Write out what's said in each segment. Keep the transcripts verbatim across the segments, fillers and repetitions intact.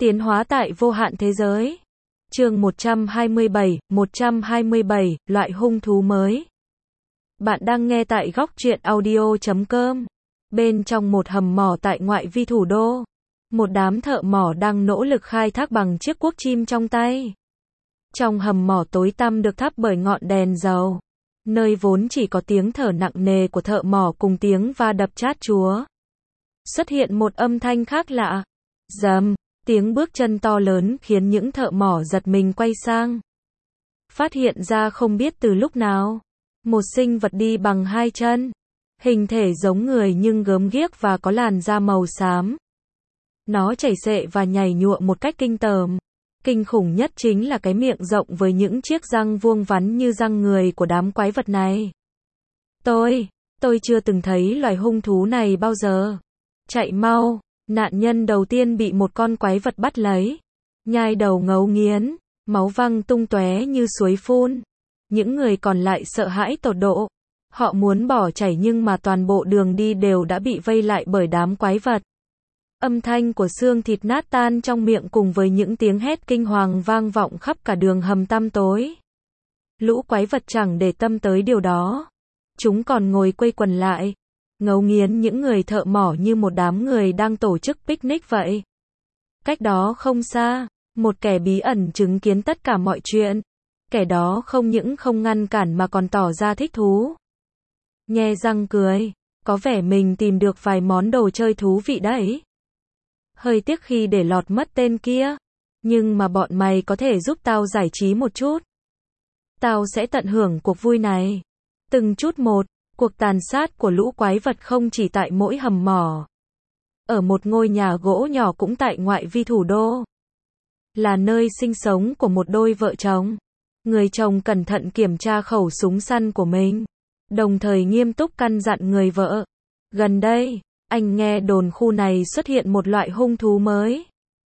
Tiến hóa tại vô hạn thế giới. Chương một trăm hai mươi bảy, một trăm hai mươi bảy, loại hung thú mới. Bạn đang nghe tại góc truyện audio chấm com. Bên trong một hầm mỏ tại ngoại vi thủ đô, một đám thợ mỏ đang nỗ lực khai thác bằng chiếc cuốc chim trong tay. Trong hầm mỏ tối tăm được thắp bởi ngọn đèn dầu, nơi vốn chỉ có tiếng thở nặng nề của thợ mỏ cùng tiếng va đập chát chúa, xuất hiện một âm thanh khác lạ. Rầm, tiếng bước chân to lớn khiến những thợ mỏ giật mình quay sang. Phát hiện ra không biết từ lúc nào, một sinh vật đi bằng hai chân, hình thể giống người nhưng gớm ghiếc và có làn da màu xám. Nó chảy xệ và nhảy nhụa một cách kinh tởm. Kinh khủng nhất chính là cái miệng rộng với những chiếc răng vuông vắn như răng người của đám quái vật này. Tôi, tôi chưa từng thấy loài hung thú này bao giờ. Chạy mau, nạn nhân đầu tiên bị một con quái vật bắt lấy, nhai đầu ngấu nghiến, máu văng tung tóe như suối phun. Những người còn lại sợ hãi tột độ. Họ muốn bỏ chạy nhưng mà toàn bộ đường đi đều đã bị vây lại bởi đám quái vật. Âm thanh của xương thịt nát tan trong miệng cùng với những tiếng hét kinh hoàng vang vọng khắp cả đường hầm tăm tối. Lũ quái vật chẳng để tâm tới điều đó. Chúng còn ngồi quây quần lại, ngấu nghiến những người thợ mỏ như một đám người đang tổ chức picnic vậy. Cách đó không xa, một kẻ bí ẩn chứng kiến tất cả mọi chuyện. Kẻ đó không những không ngăn cản mà còn tỏ ra thích thú. Nhe răng cười, có vẻ mình tìm được vài món đồ chơi thú vị đấy. Hơi tiếc khi để lọt mất tên kia, nhưng mà bọn mày có thể giúp tao giải trí một chút. Tao sẽ tận hưởng cuộc vui này. Từng chút một, cuộc tàn sát của lũ quái vật không chỉ tại mỗi hầm mỏ. Ở một ngôi nhà gỗ nhỏ cũng tại ngoại vi thủ đô. Là nơi sinh sống của một đôi vợ chồng. Người chồng cẩn thận kiểm tra khẩu súng săn của mình, đồng thời nghiêm túc căn dặn người vợ. Gần đây, anh nghe đồn khu này xuất hiện một loại hung thú mới.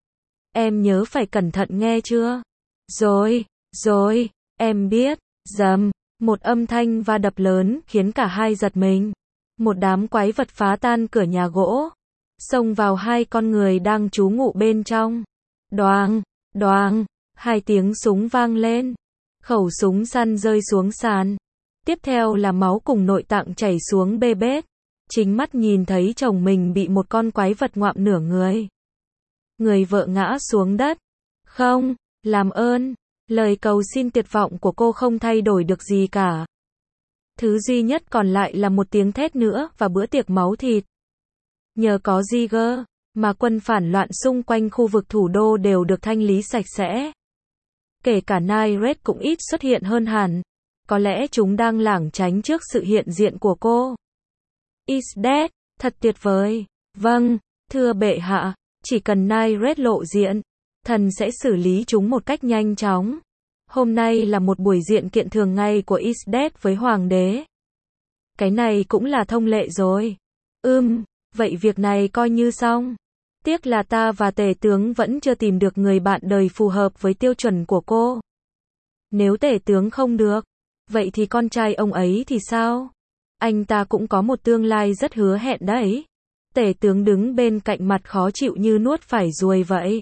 Em nhớ phải cẩn thận nghe chưa? Rồi, rồi, em biết. Rầm, một âm thanh va đập lớn khiến cả hai giật mình. Một đám quái vật phá tan cửa nhà gỗ, xông vào hai con người đang trú ngụ bên trong. Đoàng, đoàng, hai tiếng súng vang lên. Khẩu súng săn rơi xuống sàn. Tiếp theo là máu cùng nội tạng chảy xuống bê bết. Chính mắt nhìn thấy chồng mình bị một con quái vật ngoạm nửa người. Người vợ ngã xuống đất. Không, làm ơn. Lời cầu xin tuyệt vọng của cô không thay đổi được gì cả. Thứ duy nhất còn lại là một tiếng thét nữa và bữa tiệc máu thịt. Nhờ có Jiger, mà quân phản loạn xung quanh khu vực thủ đô đều được thanh lý sạch sẽ. Kể cả Nightred cũng ít xuất hiện hơn hẳn. Có lẽ chúng đang lảng tránh trước sự hiện diện của cô. Is dead, thật tuyệt vời. Vâng, thưa bệ hạ, chỉ cần Nightred lộ diện, thần sẽ xử lý chúng một cách nhanh chóng. Hôm nay là một buổi diện kiện thường ngày của Is dead với hoàng đế. Cái này cũng là thông lệ rồi. Ừm, vậy việc này coi như xong. Tiếc là ta và tể tướng vẫn chưa tìm được người bạn đời phù hợp với tiêu chuẩn của cô. Nếu tể tướng không được, vậy thì con trai ông ấy thì sao? Anh ta cũng có một tương lai rất hứa hẹn đấy. Tể tướng đứng bên cạnh mặt khó chịu như nuốt phải ruồi vậy.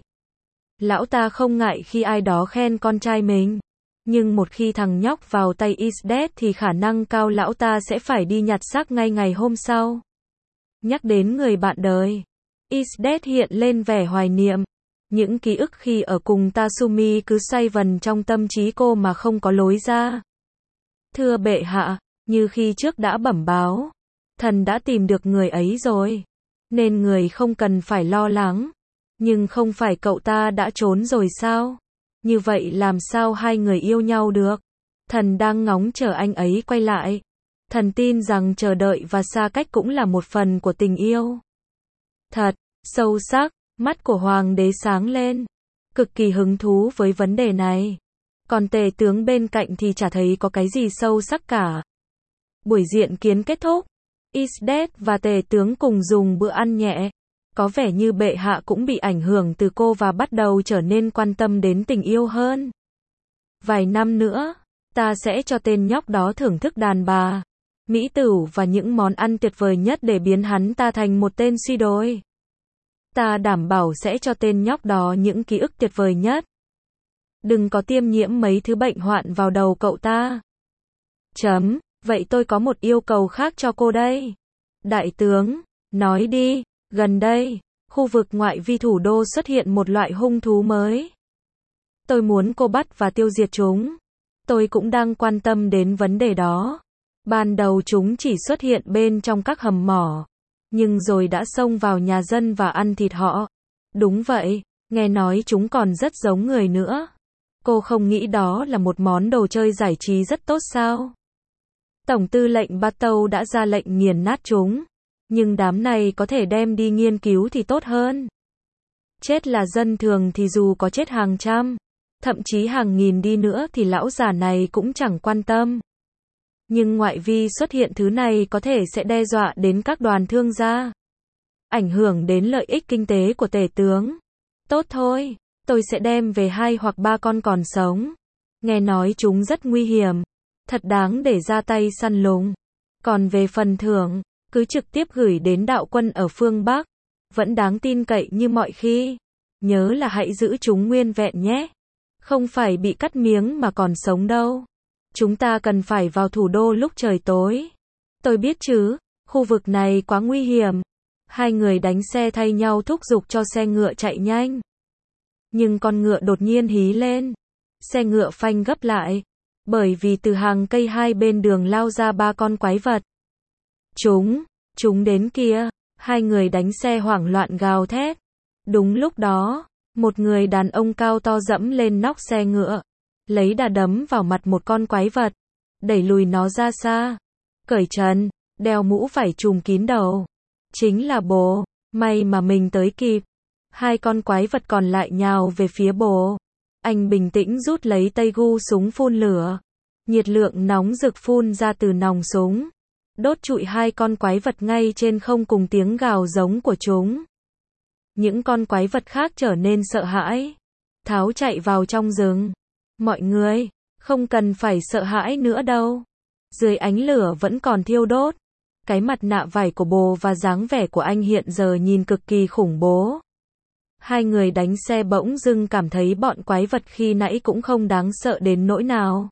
Lão ta không ngại khi ai đó khen con trai mình. Nhưng một khi thằng nhóc vào tay Is dead thì khả năng cao lão ta sẽ phải đi nhặt xác ngay ngày hôm sau. Nhắc đến người bạn đời, Is dead hiện lên vẻ hoài niệm. Những ký ức khi ở cùng Tatsumi cứ xoay vần trong tâm trí cô mà không có lối ra. Thưa bệ hạ, như khi trước đã bẩm báo, thần đã tìm được người ấy rồi, nên người không cần phải lo lắng. Nhưng không phải cậu ta đã trốn rồi sao? Như vậy làm sao hai người yêu nhau được? Thần đang ngóng chờ anh ấy quay lại. Thần tin rằng chờ đợi và xa cách cũng là một phần của tình yêu. Thật, sâu sắc, mắt của hoàng đế sáng lên. Cực kỳ hứng thú với vấn đề này. Còn tể tướng bên cạnh thì chả thấy có cái gì sâu sắc cả. Buổi diện kiến kết thúc. Is dead và tể tướng cùng dùng bữa ăn nhẹ. Có vẻ như bệ hạ cũng bị ảnh hưởng từ cô và bắt đầu trở nên quan tâm đến tình yêu hơn. Vài năm nữa, ta sẽ cho tên nhóc đó thưởng thức đàn bà, mỹ tửu và những món ăn tuyệt vời nhất để biến hắn ta thành một tên suy đồi. Ta đảm bảo sẽ cho tên nhóc đó những ký ức tuyệt vời nhất. Đừng có tiêm nhiễm mấy thứ bệnh hoạn vào đầu cậu ta. Chấm, vậy tôi có một yêu cầu khác cho cô đây. Đại tướng, nói đi, gần đây, khu vực ngoại vi thủ đô xuất hiện một loại hung thú mới. Tôi muốn cô bắt và tiêu diệt chúng. Tôi cũng đang quan tâm đến vấn đề đó. Ban đầu chúng chỉ xuất hiện bên trong các hầm mỏ, nhưng rồi đã xông vào nhà dân và ăn thịt họ. Đúng vậy, nghe nói chúng còn rất giống người nữa. Cô không nghĩ đó là một món đồ chơi giải trí rất tốt sao? Tổng tư lệnh Bartow đã ra lệnh nghiền nát chúng, nhưng đám này có thể đem đi nghiên cứu thì tốt hơn. Chết là dân thường thì dù có chết hàng trăm, thậm chí hàng nghìn đi nữa thì lão già này cũng chẳng quan tâm. Nhưng ngoại vi xuất hiện thứ này có thể sẽ đe dọa đến các đoàn thương gia, ảnh hưởng đến lợi ích kinh tế của tể tướng. Tốt thôi, tôi sẽ đem về hai hoặc ba con còn sống. Nghe nói chúng rất nguy hiểm, thật đáng để ra tay săn lùng. Còn về phần thưởng, cứ trực tiếp gửi đến đạo quân ở phương Bắc, vẫn đáng tin cậy như mọi khi. Nhớ là hãy giữ chúng nguyên vẹn nhé. Không phải bị cắt miếng mà còn sống đâu. Chúng ta cần phải vào thủ đô lúc trời tối. Tôi biết chứ, khu vực này quá nguy hiểm. Hai người đánh xe thay nhau thúc giục cho xe ngựa chạy nhanh. Nhưng con ngựa đột nhiên hí lên. Xe ngựa phanh gấp lại. Bởi vì từ hàng cây hai bên đường lao ra ba con quái vật. Chúng, chúng đến kia. Hai người đánh xe hoảng loạn gào thét. Đúng lúc đó, một người đàn ông cao to dẫm lên nóc xe ngựa, lấy đà đấm vào mặt một con quái vật, đẩy lùi nó ra xa, cởi trần, đeo mũ vải trùm kín đầu. Chính là bồ, may mà mình tới kịp. Hai con quái vật còn lại nhào về phía bồ. Anh bình tĩnh rút lấy tay gu súng phun lửa. Nhiệt lượng nóng rực phun ra từ nòng súng, đốt trụi hai con quái vật ngay trên không cùng tiếng gào giống của chúng. Những con quái vật khác trở nên sợ hãi, tháo chạy vào trong rừng. Mọi người, không cần phải sợ hãi nữa đâu. Dưới ánh lửa vẫn còn thiêu đốt. Cái mặt nạ vải của bồ và dáng vẻ của anh hiện giờ nhìn cực kỳ khủng bố. Hai người đánh xe bỗng dưng cảm thấy bọn quái vật khi nãy cũng không đáng sợ đến nỗi nào.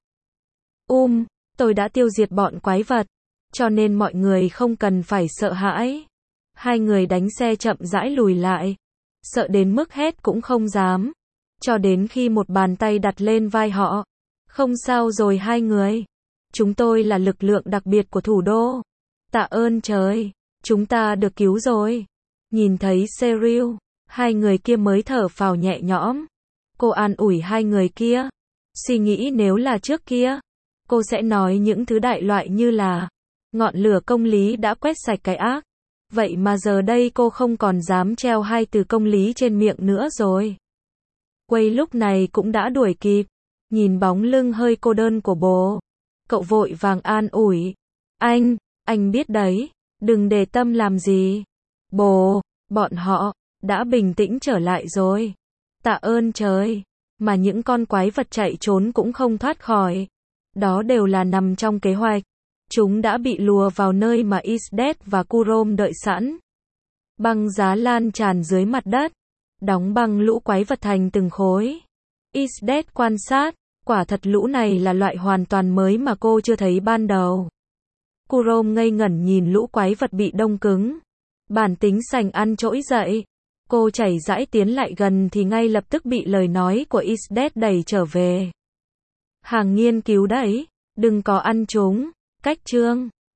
Um, tôi đã tiêu diệt bọn quái vật, cho nên mọi người không cần phải sợ hãi. Hai người đánh xe chậm rãi lùi lại, sợ đến mức hét cũng không dám. Cho đến khi một bàn tay đặt lên vai họ. Không sao rồi hai người. Chúng tôi là lực lượng đặc biệt của thủ đô. Tạ ơn trời, chúng ta được cứu rồi. Nhìn thấy Cheryl, hai người kia mới thở phào nhẹ nhõm. Cô an ủi hai người kia. Suy nghĩ nếu là trước kia, cô sẽ nói những thứ đại loại như là ngọn lửa công lý đã quét sạch cái ác. Vậy mà giờ đây cô không còn dám treo hai từ công lý trên miệng nữa rồi. Quay lúc này cũng đã đuổi kịp. Nhìn bóng lưng hơi cô đơn của bồ, cậu vội vàng an ủi. Anh, anh biết đấy, đừng để tâm làm gì. Bồ, bọn họ đã bình tĩnh trở lại rồi. Tạ ơn trời, mà những con quái vật chạy trốn cũng không thoát khỏi. Đó đều là nằm trong kế hoạch. Chúng đã bị lùa vào nơi mà Isdet và Kurom đợi sẵn. Băng giá lan tràn dưới mặt đất, đóng băng lũ quái vật thành từng khối. Isdet quan sát, quả thật lũ này là loại hoàn toàn mới mà cô chưa thấy ban đầu. Kurom ngây ngẩn nhìn lũ quái vật bị đông cứng. Bản tính sành ăn trỗi dậy. Cô chảy rãi tiến lại gần thì ngay lập tức bị lời nói của Isdet đẩy trở về. Hàng nghiên cứu đấy, đừng có ăn chúng. Cách chương